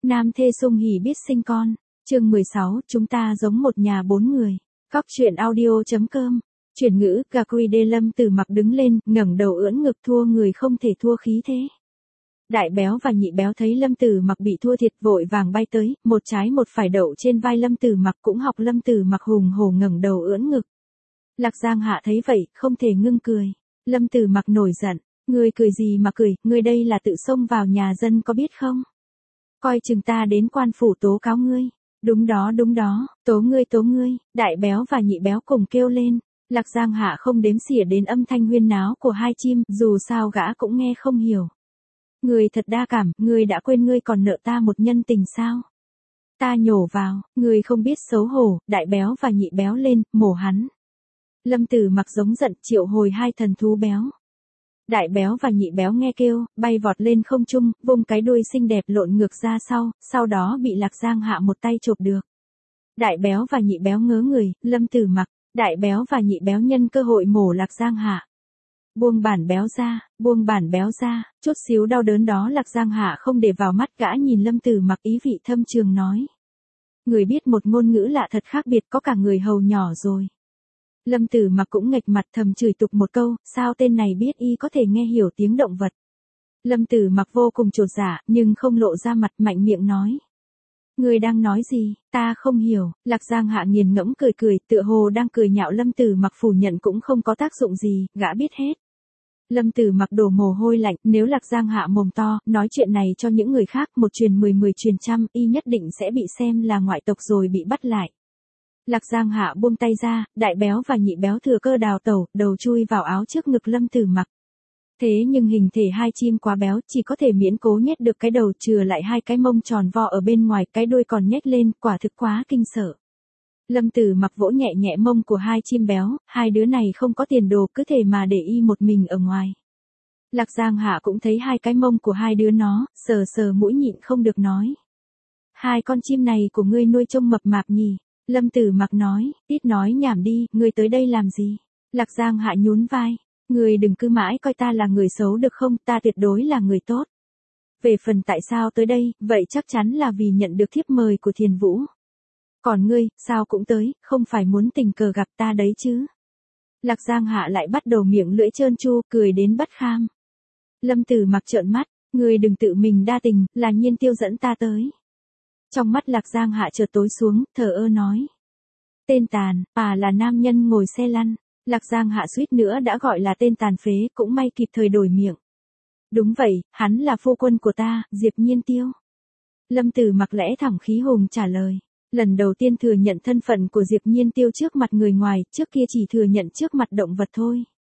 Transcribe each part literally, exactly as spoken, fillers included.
Nam thê sung hỉ biết sinh con. Chương mười sáu, chúng ta giống một nhà bốn người. Cóc truyện audio.com. Chuyển ngữ, Gakuide Lâm Tử Mặc đứng lên, ngẩng đầu ưỡn ngực thua người không thể thua khí thế. Đại béo và nhị béo thấy Lâm Tử Mặc bị thua thiệt vội vàng bay tới, một trái một phải đậu trên vai Lâm Tử Mặc cũng học Lâm Tử Mặc hùng hổ ngẩng đầu ưỡn ngực. Lạc Giang Hạ thấy vậy, không thể ngưng cười. Lâm Tử Mặc nổi giận, ngươi cười gì mà cười, ngươi đây là tự xông vào nhà dân có biết không? Coi chừng ta đến quan phủ tố cáo ngươi. Đúng đó đúng đó, tố ngươi tố ngươi, đại béo và nhị béo cùng kêu lên. Lạc Giang Hạ không đếm xỉa đến âm thanh huyên náo của hai chim, dù sao gã cũng nghe không hiểu. Ngươi thật đa cảm, ngươi đã quên ngươi còn nợ ta một nhân tình sao? Ta nhổ vào, ngươi không biết xấu hổ, đại béo và nhị béo lên, mổ hắn. Lâm Tử Mặc giống giận triệu hồi hai thần thú béo. Đại béo và nhị béo nghe kêu, bay vọt lên không trung, vung cái đuôi xinh đẹp lộn ngược ra sau, sau đó bị Lạc Giang Hạ một tay chộp được. Đại béo và nhị béo ngớ người, Lâm Tử Mặc, đại béo và nhị béo nhân cơ hội mổ Lạc Giang Hạ. Buông bản béo ra, buông bản béo ra, chút xíu đau đớn đó Lạc Giang Hạ không để vào mắt gã nhìn Lâm Tử Mặc ý vị thâm trường nói. Người biết một ngôn ngữ lạ thật khác biệt có cả người hầu nhỏ rồi. Lâm Tử Mặc cũng nghệch mặt thầm chửi tục một câu, sao tên này biết y có thể nghe hiểu tiếng động vật. Lâm Tử Mặc vô cùng chột dạ, nhưng không lộ ra mặt mạnh miệng nói. Người đang nói gì, ta không hiểu, Lạc Giang Hạ nghiền ngẫm cười cười, tựa hồ đang cười nhạo Lâm Tử Mặc phủ nhận cũng không có tác dụng gì, gã biết hết. Lâm Tử Mặc đổ mồ hôi lạnh, nếu Lạc Giang Hạ mồm to, nói chuyện này cho những người khác, một truyền mười mười truyền trăm, y nhất định sẽ bị xem là ngoại tộc rồi bị bắt lại. Lạc Giang Hạ buông tay ra, đại béo và nhị béo thừa cơ đào tẩu, đầu chui vào áo trước ngực Lâm Tử Mặc. Thế nhưng hình thể hai chim quá béo, chỉ có thể miễn cố nhét được cái đầu chừa lại hai cái mông tròn vo ở bên ngoài, cái đuôi còn nhét lên, quả thực quá kinh sợ. Lâm Tử Mặc vỗ nhẹ nhẹ mông của hai chim béo, hai đứa này không có tiền đồ cứ thể mà để y một mình ở ngoài. Lạc Giang Hạ cũng thấy hai cái mông của hai đứa nó, sờ sờ mũi nhịn không được nói. Hai con chim này của ngươi nuôi trông mập mạp nhỉ? Lâm Tử Mặc nói, ít nói nhảm đi, ngươi tới đây làm gì? Lạc Giang Hạ nhún vai, ngươi đừng cứ mãi coi ta là người xấu được không, ta tuyệt đối là người tốt. Về phần tại sao tới đây, vậy chắc chắn là vì nhận được thiếp mời của Thiền Vũ. Còn ngươi, sao cũng tới, không phải muốn tình cờ gặp ta đấy chứ? Lạc Giang Hạ lại bắt đầu miệng lưỡi trơn tru, cười đến bất kham. Lâm Tử Mặc trợn mắt, ngươi đừng tự mình đa tình, là Nhiên Tiêu dẫn ta tới. Trong mắt Lạc Giang Hạ chợt tối xuống, thờ ơ nói. Tên tàn, à là nam nhân ngồi xe lăn. Lạc Giang Hạ suýt nữa đã gọi là tên tàn phế, cũng may kịp thời đổi miệng. Đúng vậy, hắn là phu quân của ta, Diệp Nhiên Tiêu. Lâm Tử Mặc lẽ thẳng khí hùng trả lời. Lần đầu tiên thừa nhận thân phận của Diệp Nhiên Tiêu trước mặt người ngoài, trước kia chỉ thừa nhận trước mặt động vật thôi.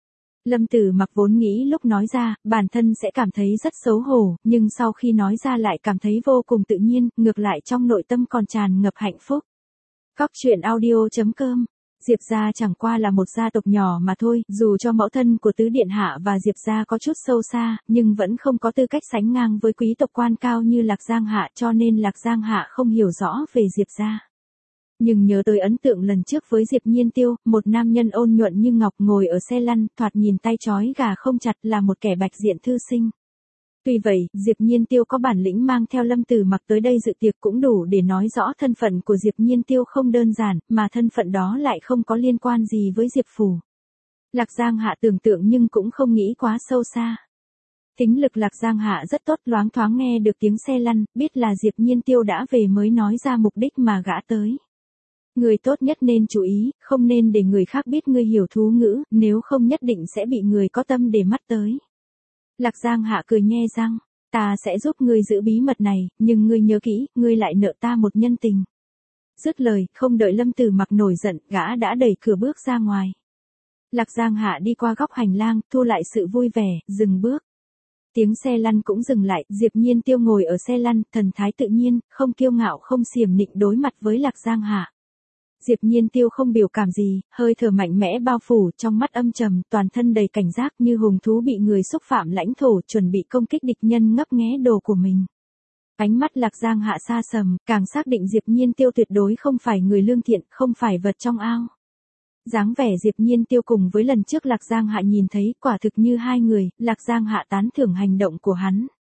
Lâm Tử Mặc vốn nghĩ lúc nói ra, bản thân sẽ cảm thấy rất xấu hổ, nhưng sau khi nói ra lại cảm thấy vô cùng tự nhiên, ngược lại trong nội tâm còn tràn ngập hạnh phúc. Cóc truyện audio.com. Diệp gia chẳng qua là một gia tộc nhỏ mà thôi, dù cho mẫu thân của Tứ Điện Hạ và Diệp gia có chút sâu xa, nhưng vẫn không có tư cách sánh ngang với quý tộc quan cao như Lạc Giang Hạ, cho nên Lạc Giang Hạ không hiểu rõ về Diệp gia. Nhưng nhớ tới ấn tượng lần trước với Diệp Nhiên Tiêu, một nam nhân ôn nhuận như ngọc ngồi ở xe lăn, thoạt nhìn tay trói gà không chặt là một kẻ bạch diện thư sinh. Tuy vậy, Diệp Nhiên Tiêu có bản lĩnh mang theo Lâm Tử Mặc tới đây dự tiệc cũng đủ để nói rõ thân phận của Diệp Nhiên Tiêu không đơn giản, mà thân phận đó lại không có liên quan gì với Diệp Phủ. Lạc Giang Hạ tưởng tượng nhưng cũng không nghĩ quá sâu xa. Tính lực Lạc Giang Hạ rất tốt, loáng thoáng nghe được tiếng xe lăn, biết là Diệp Nhiên Tiêu đã về mới nói ra mục đích mà gã tới. Người tốt nhất nên chú ý, không nên để người khác biết ngươi hiểu thú ngữ, nếu không nhất định sẽ bị người có tâm để mắt tới. Lạc Giang Hạ cười nhe răng, ta sẽ giúp ngươi giữ bí mật này, nhưng ngươi nhớ kỹ, ngươi lại nợ ta một nhân tình. Dứt lời, không đợi Lâm Tử Mặc nổi giận, gã đã đẩy cửa bước ra ngoài. Lạc Giang Hạ đi qua góc hành lang, thu lại sự vui vẻ, dừng bước. Tiếng xe lăn cũng dừng lại, Diệp Nhiên Tiêu ngồi ở xe lăn, thần thái tự nhiên, không kiêu ngạo không xiểm nịnh đối mặt với Lạc Giang Hạ. Diệp Nhiên Tiêu không biểu cảm gì, hơi thở mạnh mẽ bao phủ, trong mắt âm trầm, toàn thân đầy cảnh giác như hùng thú bị người xúc phạm lãnh thổ, chuẩn bị công kích địch nhân ngấp nghé đồ của mình. Ánh mắt Lạc Giang Hạ xa sầm, càng xác định Diệp Nhiên Tiêu tuyệt đối không phải người lương thiện, không phải vật trong ao. Dáng vẻ Diệp Nhiên Tiêu cùng với lần trước Lạc Giang Hạ nhìn thấy, quả thực như hai người, Lạc Giang Hạ tán thưởng hành động của hắn.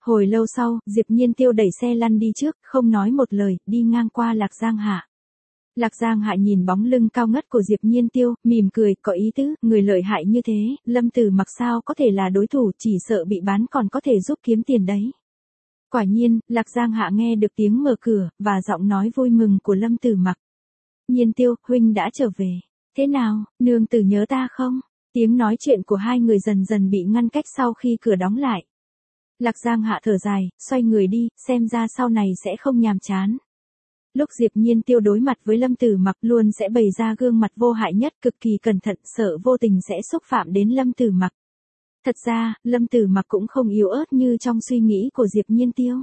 Hồi lâu sau, Diệp Nhiên Tiêu đẩy xe lăn đi trước, không nói một lời, đi ngang qua Lạc Giang Hạ. Lạc Giang Hạ nhìn bóng lưng cao ngất của Diệp Nhiên Tiêu, mỉm cười, có ý tứ, người lợi hại như thế, Lâm Tử Mặc sao có thể là đối thủ, chỉ sợ bị bán còn có thể giúp kiếm tiền đấy. Quả nhiên, Lạc Giang Hạ nghe được tiếng mở cửa, và giọng nói vui mừng của Lâm Tử Mặc. Nhiên Tiêu, huynh đã trở về. Thế nào, nương tử nhớ ta không? Tiếng nói chuyện của hai người dần dần bị ngăn cách sau khi cửa đóng lại. Lạc Giang Hạ thở dài, xoay người đi, xem ra sau này sẽ không nhàm chán. Lúc Diệp Nhiên Tiêu đối mặt với Lâm Tử Mặc luôn sẽ bày ra gương mặt vô hại nhất, cực kỳ cẩn thận, sợ vô tình sẽ xúc phạm đến Lâm Tử Mặc. Thật ra, Lâm Tử Mặc cũng không yếu ớt như trong suy nghĩ của Diệp Nhiên Tiêu.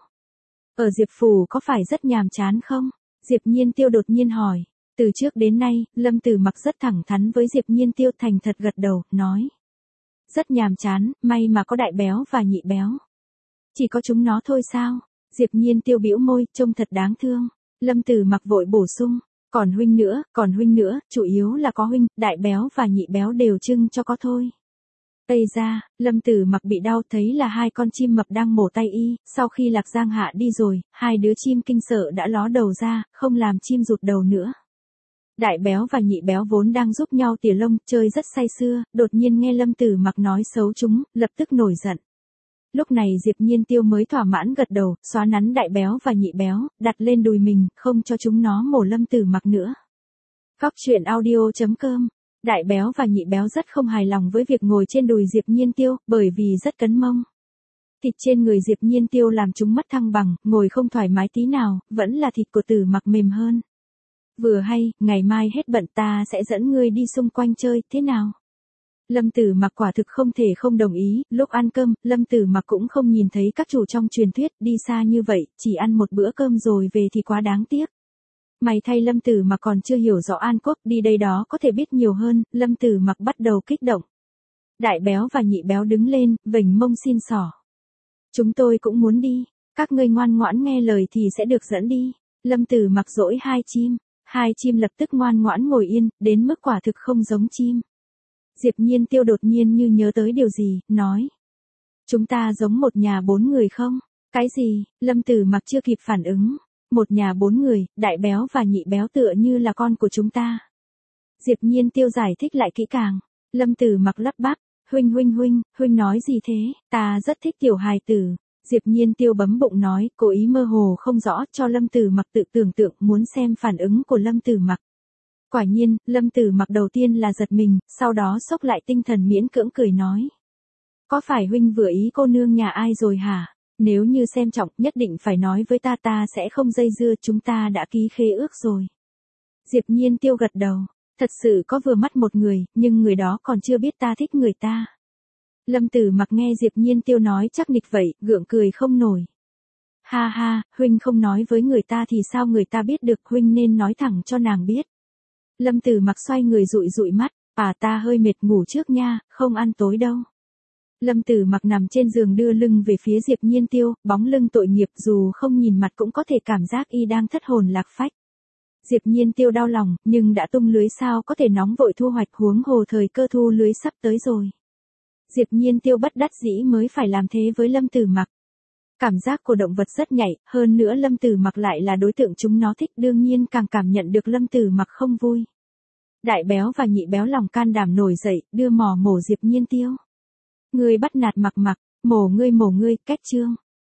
Ở Diệp Phủ có phải rất nhàm chán không? Diệp Nhiên Tiêu đột nhiên hỏi. Từ trước đến nay, Lâm Tử Mặc rất thẳng thắn với Diệp Nhiên Tiêu, thành thật gật đầu, nói. Rất nhàm chán, may mà có đại béo và nhị béo. Chỉ có chúng nó thôi sao? Diệp Nhiên Tiêu bĩu môi, trông thật đáng thương. Lâm Tử Mặc vội bổ sung. Còn huynh nữa, còn huynh nữa, chủ yếu là có huynh, đại béo và nhị béo đều trưng cho có thôi. Tây ra, Lâm Tử Mặc bị đau, thấy là hai con chim mập đang mổ tay y, sau khi Lạc Giang Hạ đi rồi, hai đứa chim kinh sợ đã ló đầu ra, không làm chim rụt đầu nữa. Đại béo và nhị béo vốn đang giúp nhau tỉa lông, chơi rất say sưa, đột nhiên nghe Lâm Tử Mặc nói xấu chúng, lập tức nổi giận. Lúc này Diệp Nhiên Tiêu mới thỏa mãn gật đầu, xóa nắn đại béo và nhị béo, đặt lên đùi mình, không cho chúng nó mổ Lâm Tử Mặc nữa. Góc truyện audio chấm com. Đại béo và nhị béo rất không hài lòng với việc ngồi trên đùi Diệp Nhiên Tiêu, bởi vì rất cấn mông. Thịt trên người Diệp Nhiên Tiêu làm chúng mất thăng bằng, ngồi không thoải mái tí nào, vẫn là thịt của Tử Mặc mềm hơn. Vừa hay, ngày mai hết bận ta sẽ dẫn ngươi đi xung quanh chơi, thế nào? Lâm Tử Mặc quả thực không thể không đồng ý, lúc ăn cơm, Lâm Tử Mặc cũng không nhìn thấy các chủ trong truyền thuyết, đi xa như vậy, chỉ ăn một bữa cơm rồi về thì quá đáng tiếc. May thay Lâm Tử Mặc còn chưa hiểu rõ An Quốc, đi đây đó có thể biết nhiều hơn, Lâm Tử Mặc bắt đầu kích động. Đại béo và nhị béo đứng lên, vểnh mông xin xỏ. Chúng tôi cũng muốn đi, các ngươi ngoan ngoãn nghe lời thì sẽ được dẫn đi. Lâm Tử Mặc dỗi hai chim, hai chim lập tức ngoan ngoãn ngồi yên, đến mức quả thực không giống chim. Diệp Nhiên Tiêu đột nhiên như nhớ tới điều gì, nói. Chúng ta giống một nhà bốn người không? Cái gì? Lâm Tử Mặc chưa kịp phản ứng. Một nhà bốn người, đại béo và nhị béo tựa như là con của chúng ta. Diệp Nhiên Tiêu giải thích lại kỹ càng. Lâm Tử Mặc lắp bắp, huynh huynh huynh, huynh nói gì thế, ta rất thích tiểu hài tử. Diệp Nhiên Tiêu bấm bụng nói, cố ý mơ hồ không rõ cho Lâm Tử Mặc tự tưởng tượng, muốn xem phản ứng của Lâm Tử Mặc. Quả nhiên, Lâm Tử Mặc đầu tiên là giật mình, sau đó xốc lại tinh thần miễn cưỡng cười nói. Có phải huynh vừa ý cô nương nhà ai rồi hả? Nếu như xem trọng, nhất định phải nói với ta, ta sẽ không dây dưa, chúng ta đã ký khế ước rồi. Diệp Nhiên Tiêu gật đầu, thật sự có vừa mắt một người, nhưng người đó còn chưa biết ta thích người ta. Lâm Tử Mặc nghe Diệp Nhiên Tiêu nói chắc nịch vậy, gượng cười không nổi. Ha ha, huynh không nói với người ta thì sao người ta biết được, huynh nên nói thẳng cho nàng biết. Lâm Tử Mặc xoay người dụi dụi mắt, à ta hơi mệt, ngủ trước nha, không ăn tối đâu. Lâm Tử Mặc nằm trên giường đưa lưng về phía Diệp Nhiên Tiêu, bóng lưng tội nghiệp, dù không nhìn mặt cũng có thể cảm giác y đang thất hồn lạc phách. Diệp Nhiên Tiêu đau lòng, nhưng đã tung lưới sao có thể nóng vội thu hoạch, huống hồ thời cơ thu lưới sắp tới rồi. Diệp Nhiên Tiêu bất đắc dĩ mới phải làm thế với Lâm Tử Mặc. Cảm giác của động vật rất nhạy, hơn nữa Lâm Tử Mặc lại là đối tượng chúng nó thích, đương nhiên càng cảm nhận được Lâm Tử Mặc không vui. Đại béo và nhị béo lòng can đảm nổi dậy, đưa mỏ mổ Diệp Nhiên Tiêu. Ngươi bắt nạt Mặc Mặc, mổ ngươi mổ ngươi, cách chương.